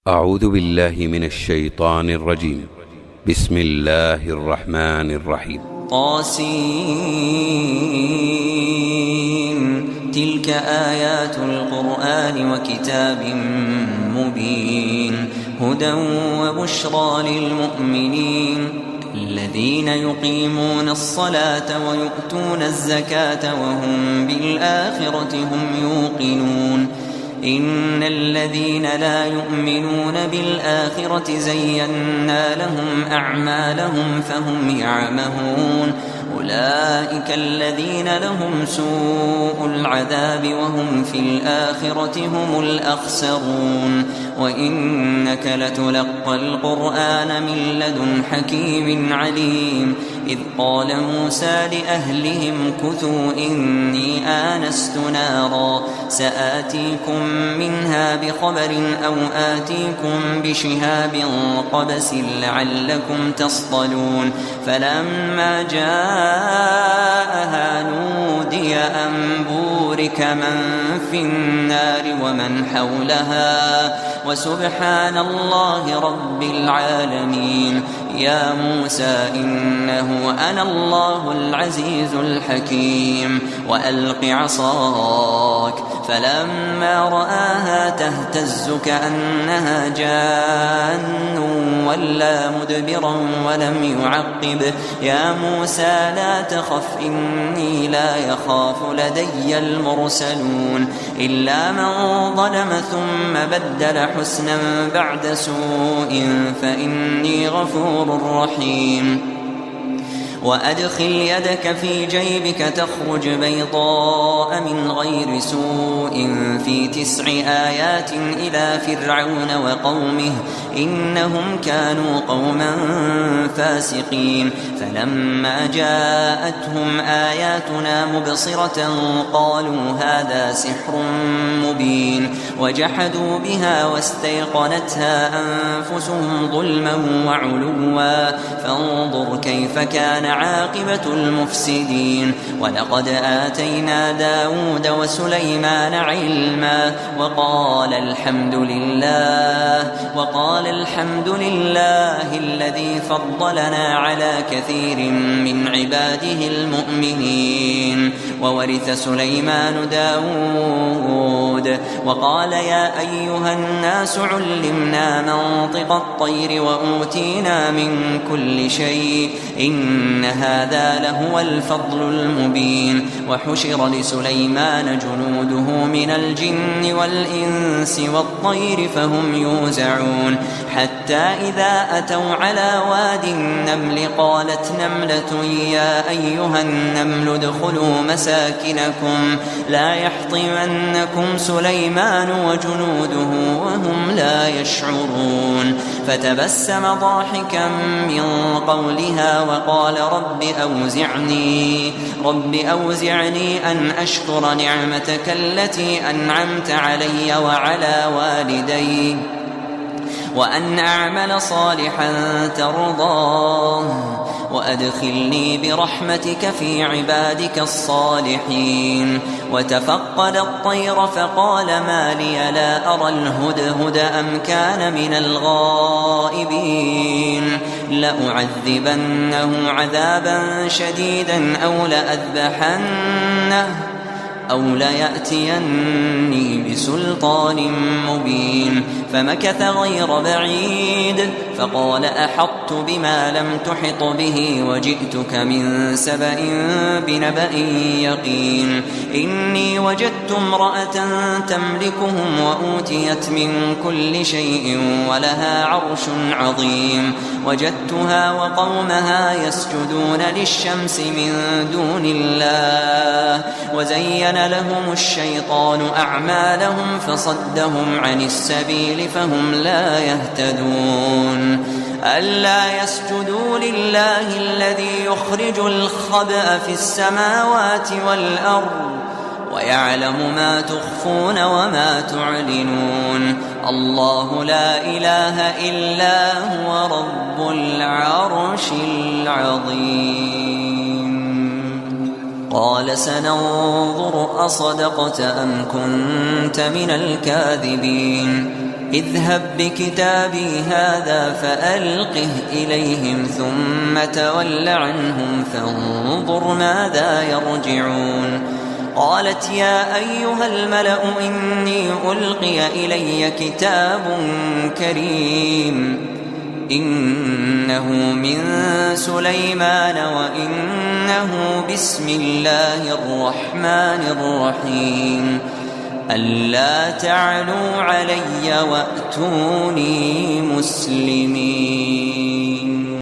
أعوذ بالله من الشيطان الرجيم. بسم الله الرحمن الرحيم. طاسين. تلك آيات القرآن وكتاب مبين، هدى وبشرى للمؤمنين الذين يقيمون الصلاة ويؤتون الزكاة وهم بالآخرة هم يوقنون. إن الذين لا يؤمنون بالآخرة زينا لهم أعمالهم فهم يعمهون. أولئك الذين لهم سوء العذاب وهم في الآخرة هم الأخسرون. وإنك لتلقى القرآن من لدن حكيم عليم. إذ قال موسى لأهلهم كثوا إني آنست نارا سآتيكم منها بخبر أو آتيكم بشهاب قبس لعلكم تصطلون. فلما جاءها نودي أن بورك من في النار ومن حولها وسبحان الله رب العالمين. يا موسى إنه أنا الله العزيز الحكيم. وألق عصاك فلما رآها تهتز كأنها جان ولا مدبرا ولم يعقب. يا موسى لا تخف إني لا يخاف لدي المرسلون. إلا من ظلم ثم بدل حسنا بعد سوء فإني غفور رحيم. وأدخل يدك في جيبك تخرج بيضاء من غير سوء في 9 آيات إلى فرعون وقومه إنهم كانوا قوما فاسقين. فلما جاءتهم آياتنا مبصرة قالوا هذا سحر مبين. وجحدوا بها واستيقنتها أنفسهم ظلما وعلوا فانظر كيف كان عاقبة المفسدين. ولقد آتينا داود وسليمان علما وقال الحمد لله الذي فضلنا على كثير من عباده المؤمنين. وورث سليمان داود وقال يا أيها الناس علمنا منطق الطير وأوتينا من كل شيء إن هذا لهو الفضل المبين. وحشر لسليمان جنوده من الجن والإنس والطير فهم يوزعون. حتى إذا أتوا على واد النمل قالت نملة يا أيها النمل ادخلوا مساكنكم لا يحطمنكم سليمان وجنوده وهم لا يشعرون. فتبسم ضاحكا من قولها وقال رب أوزعني أن أشكر نعمتك التي أنعمت علي وعلى والدي وأن أعمل صالحا ترضاه وأدخلني برحمتك في عبادك الصالحين. وتفقد الطير فقال ما لي لا أرى الهدهد أم كان من الغائبين. لأعذبنه عذابا شديدا أو ليأتيني بسلطان مبين. فمكث غير بعيد فقال أحطت بما لم تحط به وجئتك من سبأ بنبأ يقين. إني وجدت امرأة تملكهم وأوتيت من كل شيء ولها عرش عظيم. وجدتها وقومها يسجدون للشمس من دون الله وزين لهم الشيطان أعمالهم فصدهم عن السبيل فهم لا يهتدون. ألا يسجدوا لله الذي يخرج الخبأ في السماوات والأرض ويعلم ما تخفون وما تعلنون. الله لا إله إلا هو رب العرش العظيم. قال سننظر أصدقت أم كنت من الكاذبين. اذهب بكتابي هذا فألقه إليهم ثم تول عنهم فانظر ماذا يرجعون. قالت يا أيها الملأ إني ألقي إلي كتاب كريم إنه من سليمان وإنه بسم الله الرحمن الرحيم ألا تعلوا علي وأتوني مسلمين.